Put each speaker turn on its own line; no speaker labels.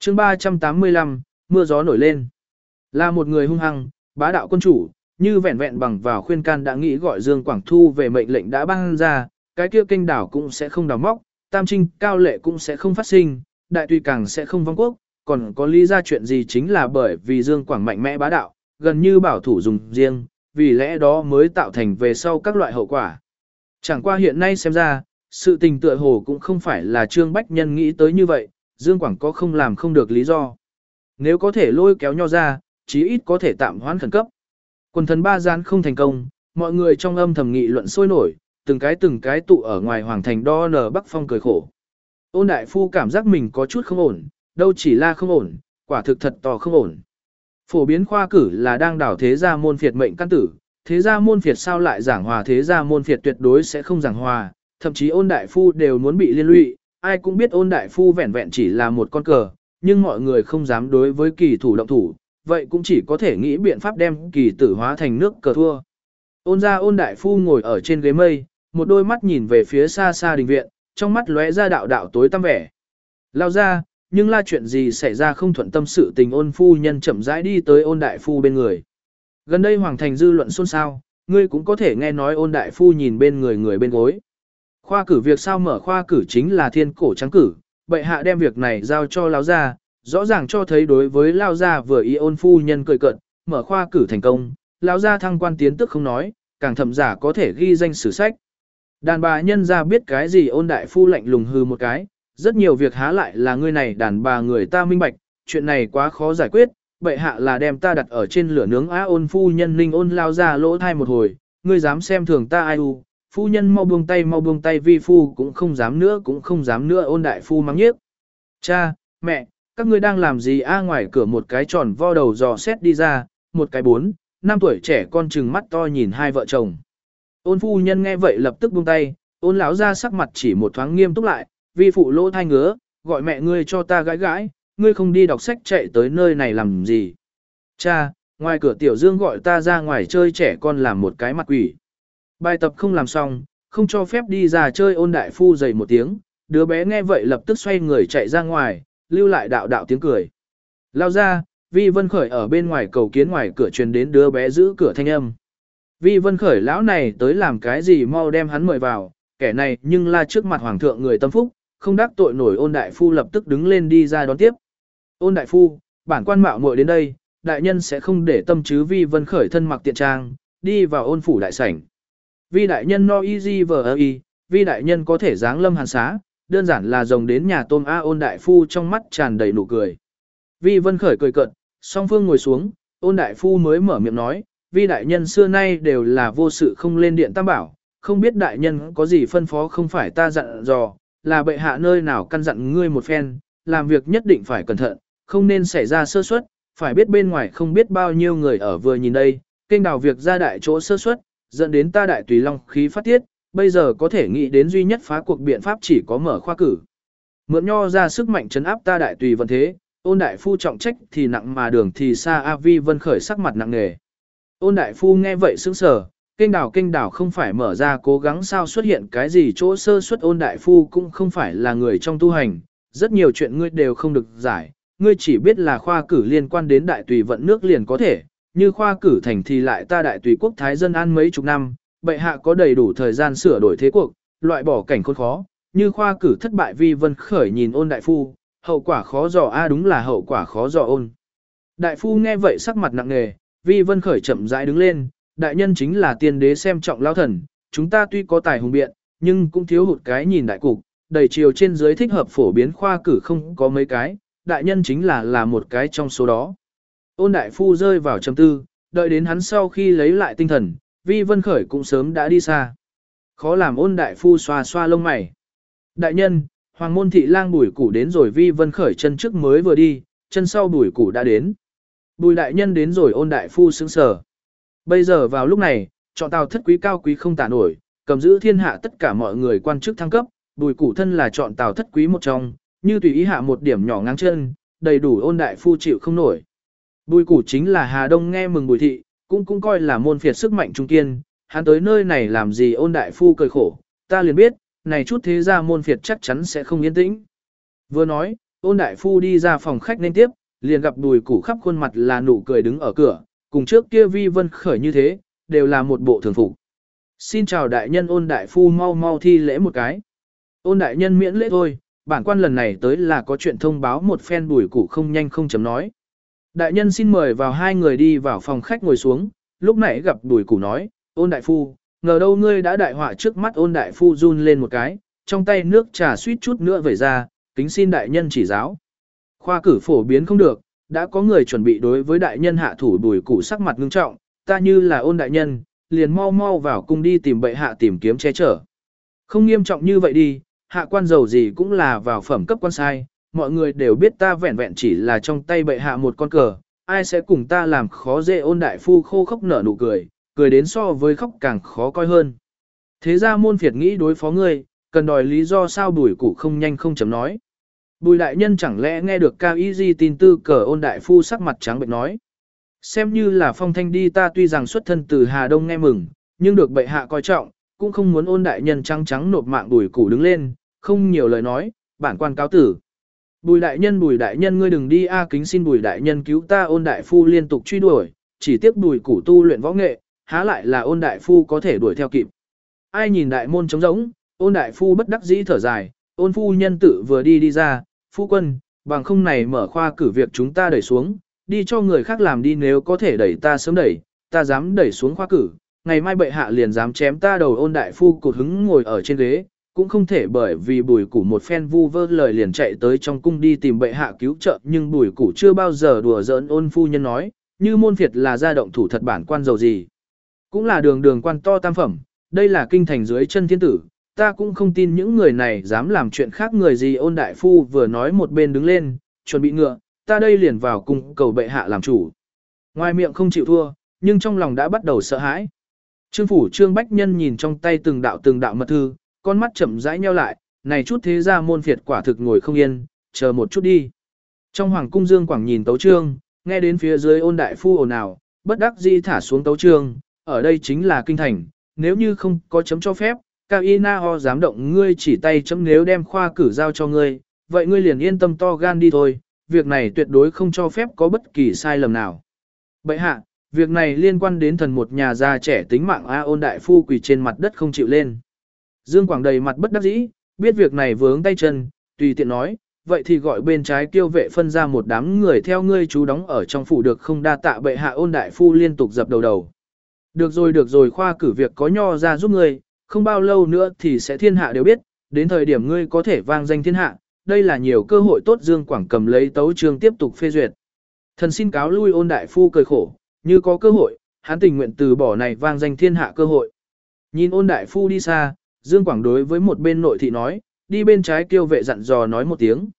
chương 385, mưa gió nổi lên. Là một người hung hăng, bá đạo quân chủ, như vẹn vẹn bằng vào khuyên can đã nghĩ gọi Dương Quảng Thu về mệnh lệnh đã ban ra, cái kia kinh đảo cũng sẽ không đào móc, tam trinh cao lệ cũng sẽ không phát sinh, đại tùy càng sẽ không vong quốc, còn có lý ra chuyện gì chính là bởi vì Dương Quảng mạnh mẽ bá đạo, gần như bảo thủ dùng riêng, vì lẽ đó mới tạo thành về sau các loại hậu quả. Chẳng qua hiện nay xem ra, sự tình tựa hồ cũng không phải là Trương Bách Nhân nghĩ tới như vậy, Dương Quảng có không làm không được lý do. Nếu có thể lôi kéo Nho ra, chí ít có thể tạm hoãn khẩn cấp. Quần thần ba gian không thành công, mọi người trong âm thầm nghị luận sôi nổi, từng cái tụ ở ngoài hoàng thành đo nở Bắc Phong cười khổ. Ôn đại phu cảm giác mình có chút không ổn, đâu chỉ là không ổn, quả thực thật to không ổn. Phổ biến khoa cử là đang đảo thế gia môn phiệt mệnh căn tử, thế gia môn phiệt sao lại giảng hòa, thế gia môn phiệt tuyệt đối sẽ không giảng hòa, thậm chí ôn đại phu đều muốn bị liên lụy, ai cũng biết ôn đại phu vẹn vẹn chỉ là một con cờ, nhưng mọi người không dám đối với kỳ thủ động thủ, vậy cũng chỉ có thể nghĩ biện pháp đem kỳ tử hóa thành nước cờ thua. Ôn ra ôn đại phu ngồi ở trên ghế mây, một đôi mắt nhìn về phía xa xa đình viện, trong mắt lóe ra đạo đạo tối tăm vẻ. Lao ra, nhưng là chuyện gì xảy ra không thuận tâm sự tình. Ôn phu nhân chậm rãi đi tới ôn đại phu bên người. Gần đây hoàng thành dư luận xôn xao, ngươi cũng có thể nghe nói. Ôn đại phu nhìn bên người bên gối. Khoa cử việc sao mở khoa cử chính là thiên cổ trắng cử, bệ hạ đem việc này giao cho Lao gia, rõ ràng cho thấy đối với Lao gia vừa ý. Ôn phu nhân cười cợt, mở khoa cử thành công, Lao gia thăng quan tiến tức không nói, càng thậm giả có thể ghi danh sử sách. Đàn bà nhân ra biết cái gì. Ôn đại phu lạnh lùng hư một cái, rất nhiều việc há lại là ngươi này đàn bà người ta minh bạch, chuyện này quá khó giải quyết, bệ hạ là đem ta đặt ở trên lửa nướng á. Ôn phu nhân ninh ôn lao ra lỗ thai một hồi, ngươi dám xem thường ta ai u, phu nhân mau buông tay, vi phu cũng không dám nữa. Ôn đại phu mắng nhiếc. Cha, mẹ, các ngươi đang làm gì a? Ngoài cửa một cái tròn vo đầu dò xét đi ra, một cái 4, 5 tuổi trẻ con trừng mắt to nhìn hai vợ chồng. Ôn phu nhân nghe vậy lập tức buông tay, ôn lão ra sắc mặt chỉ một thoáng nghiêm túc lại, vi phụ lỗ thai ngứa, gọi mẹ ngươi cho ta gãi gãi, ngươi không đi đọc sách chạy tới nơi này làm gì. Cha, ngoài cửa tiểu dương gọi ta ra ngoài chơi, trẻ con làm một cái mặt quỷ. Bài tập không làm xong, không cho phép đi ra chơi. Ôn đại phu dày một tiếng, đứa bé nghe vậy lập tức xoay người chạy ra ngoài, lưu lại đạo đạo tiếng cười. Lao ra, Vi Vân Khởi ở bên ngoài cầu kiến. Ngoài cửa truyền đến đứa bé giữ cửa thanh âm. Vi Vân Khởi lão này tới làm cái gì, mau đem hắn mời vào, kẻ này nhưng là trước mặt hoàng thượng người tâm phúc, không đắc tội nổi. Ôn đại phu lập tức đứng lên đi ra đón tiếp. Ôn đại phu, bản quan mạo muội đến đây, đại nhân sẽ không để tâm chứ. Vi Vân Khởi thân mặc tiện trang, đi vào ôn phủ đại sảnh. Vi đại nhân no easy vờ y, vi đại nhân có thể giáng lâm hàn xá, đơn giản là rồng đến nhà tôm a. Ôn đại phu trong mắt tràn đầy nụ cười. Vi Vân Khởi cười cợt, song phương ngồi xuống, ôn đại phu mới mở miệng nói, vi đại nhân xưa nay đều là vô sự không lên điện tam bảo, không biết đại nhân có gì phân phó. Không phải ta dặn dò, là bệ hạ nơi nào căn dặn ngươi một phen, làm việc nhất định phải cẩn thận, không nên xảy ra sơ suất, phải biết bên ngoài không biết bao nhiêu người ở vừa nhìn đây, kênh đào việc ra đại chỗ sơ suất, dẫn đến ta đại tùy long khí phát tiết, bây giờ có thể nghĩ đến duy nhất phá cuộc biện pháp chỉ có mở khoa cử. Mượn Nho ra sức mạnh trấn áp ta đại tùy vận thế. Ôn đại phu trọng trách thì nặng mà đường thì xa a. Vi Vân Khởi sắc mặt nặng nề. Ôn đại phu nghe vậy sững sờ, kênh đào không phải mở ra cố gắng sao xuất hiện cái gì chỗ sơ suất. Ôn đại phu cũng không phải là người trong tu hành, rất nhiều chuyện ngươi đều không được giải, ngươi chỉ biết là khoa cử liên quan đến đại tùy vận nước liền có thể, như khoa cử thành thì lại ta đại tùy quốc thái dân an mấy chục năm, bệ hạ có đầy đủ thời gian sửa đổi thế cuộc, loại bỏ cảnh khốn khó, như khoa cử thất bại. Vi Vân Khởi nhìn ôn đại phu, hậu quả khó dò a. Đúng là hậu quả khó dò. Ôn đại phu nghe vậy sắc mặt nặng nề. Vi Vân Khởi chậm rãi đứng lên, đại nhân chính là tiên đế xem trọng lao thần, chúng ta tuy có tài hùng biện, nhưng cũng thiếu hụt cái nhìn đại cục, đầy chiều trên dưới thích hợp phổ biến khoa cử không có mấy cái, đại nhân chính là một cái trong số đó. Ôn đại phu rơi vào trầm tư, đợi đến hắn sau khi lấy lại tinh thần, Vi Vân Khởi cũng sớm đã đi xa. Khó làm. Ôn đại phu xoa xoa lông mày. Đại nhân, hoàng môn thị lang Bùi Củ đến rồi. Vi Vân Khởi chân trước mới vừa đi, chân sau Bùi Củ đã đến. Bùi đại nhân đến rồi. Ôn đại phu sững sờ. Bây giờ vào lúc này, chọn Tào thất quý cao quý không tả nổi, cầm giữ thiên hạ tất cả mọi người quan chức thăng cấp, Bùi Củ thân là chọn Tào thất quý một trong, như tùy ý hạ một điểm nhỏ ngang chân, đầy đủ ôn đại phu chịu không nổi. Bùi Củ chính là Hà Đông nghe mừng Bùi thị, cũng coi là môn phiệt sức mạnh trung kiên, hắn tới nơi này làm gì? Ôn đại phu cười khổ, ta liền biết, này chút thế gia môn phiệt chắc chắn sẽ không yên tĩnh. Vừa nói, Ôn đại phu đi ra phòng khách nên tiếp, liền gặp Bùi Củ khắp khuôn mặt là nụ cười đứng ở cửa, cùng trước kia Vi Vân Khởi như thế, đều là một bộ thường phục. Xin chào đại nhân. Ôn đại phu mau mau thi lễ một cái. Ôn đại nhân miễn lễ thôi, bản quan lần này tới là có chuyện thông báo một phen. Bùi Củ không nhanh không chấm nói. Đại nhân xin mời vào. Hai người đi vào phòng khách ngồi xuống, lúc nãy gặp Bùi Củ nói, ôn đại phu, ngờ đâu ngươi đã đại họa trước mắt. Ôn đại phu run lên một cái, trong tay nước trà suýt chút nữa vẩy ra, kính xin đại nhân chỉ giáo. Khoa cử phổ biến không được, đã có người chuẩn bị đối với đại nhân hạ thủ. Bùi Củ sắc mặt ngưng trọng, ta như là ôn đại nhân, liền mau mau vào cung đi tìm bệ hạ tìm kiếm che chở. Không nghiêm trọng như vậy đi, hạ quan dầu gì cũng là vào phẩm cấp quan sai, mọi người đều biết ta vẹn vẹn chỉ là trong tay bệ hạ một con cờ, ai sẽ cùng ta làm khó dễ. Ôn đại phu khô khốc nở nụ cười, cười đến so với khóc càng khó coi hơn. Thế ra môn phiệt nghĩ đối phó ngươi, cần đòi lý do sao? Bùi Củ không nhanh không chấm nói. Bùi đại nhân chẳng lẽ nghe được cao y di tin tư cờ? Ôn đại phu sắc mặt trắng bệnh nói. Xem như là phong thanh đi, ta tuy rằng xuất thân từ Hà Đông nghe mừng, nhưng được bệ hạ coi trọng, cũng không muốn ôn đại nhân trắng trắng nộp mạng. Bùi Củ đứng lên, không nhiều lời nói, bản quan cáo tử. Bùi đại nhân ngươi đừng đi a, kính xin Bùi đại nhân cứu ta. Ôn đại phu liên tục truy đuổi, chỉ tiếc Bùi Củ tu luyện võ nghệ, há lại là ôn đại phu có thể đuổi theo kịp. Ai nhìn đại môn trống rỗng, ôn đại phu bất đắc dĩ thở dài, ôn phu nhân tự vừa đi ra, phu quân, bằng không này mở khoa cử việc chúng ta đẩy xuống, đi cho người khác làm đi, nếu có thể đẩy ta sớm đẩy, ta dám đẩy xuống khoa cử, ngày mai bệ hạ liền dám chém ta đầu. Ôn đại phu cụt hứng ngồi ở trên ghế, cũng không thể bởi vì Bùi Củ một phen vu vơ lời liền chạy tới trong cung đi tìm bệ hạ cứu trợ. Nhưng Bùi Củ chưa bao giờ đùa giỡn. Ôn phu nhân nói, như môn phiệt là gia động thủ thật, bản quan giàu gì cũng là đường quan to tam phẩm, đây là kinh thành dưới chân thiên tử, ta cũng không tin những người này dám làm chuyện khác người gì. Ôn đại phu vừa nói một bên đứng lên, chuẩn bị ngựa, ta đây liền vào cung cầu bệ hạ làm chủ. Ngoài miệng không chịu thua, nhưng trong lòng đã bắt đầu sợ hãi. Trương phủ Trương Bách Nhân nhìn trong tay từng đạo mật thư, con mắt chậm rãi nheo lại, này chút thế gia môn phiệt quả thực ngồi không yên, chờ một chút đi. Trong hoàng cung Dương Quảng nhìn tấu chương, nghe đến phía dưới ôn đại phu ồn ào, bất đắc dĩ thả xuống tấu chương, ở đây chính là kinh thành, nếu như không có chấm cho phép, Cao Y Na Ho dám động ngươi chỉ tay chấm, nếu đem khoa cử giao cho ngươi, vậy ngươi liền yên tâm to gan đi thôi, việc này tuyệt đối không cho phép có bất kỳ sai lầm nào. Bệ hạ, việc này liên quan đến thần một nhà già trẻ tính mạng a. Ôn đại phu quỳ trên mặt đất không chịu lên. Dương Quảng đầy mặt bất đắc dĩ, biết việc này vướng tay chân, tùy tiện nói, vậy thì gọi bên trái kiêu vệ phân ra một đám người theo ngươi chú đóng ở trong phủ được không? Đa tạ bệ hạ. Ôn đại phu liên tục dập đầu. Được rồi, khoa cử việc có nho ra giúp ngươi, không bao lâu nữa thì sẽ thiên hạ đều biết, đến thời điểm ngươi có thể vang danh thiên hạ, đây là nhiều cơ hội tốt. Dương Quảng cầm lấy tấu chương tiếp tục phê duyệt. Thần xin cáo lui. Ôn đại phu cười khổ, như có cơ hội, hắn tình nguyện từ bỏ này vang danh thiên hạ cơ hội. Nhìn ôn đại phu đi xa, Dương Quảng đối với một bên nội thị nói, đi bên trái kiêu vệ dặn dò nói một tiếng.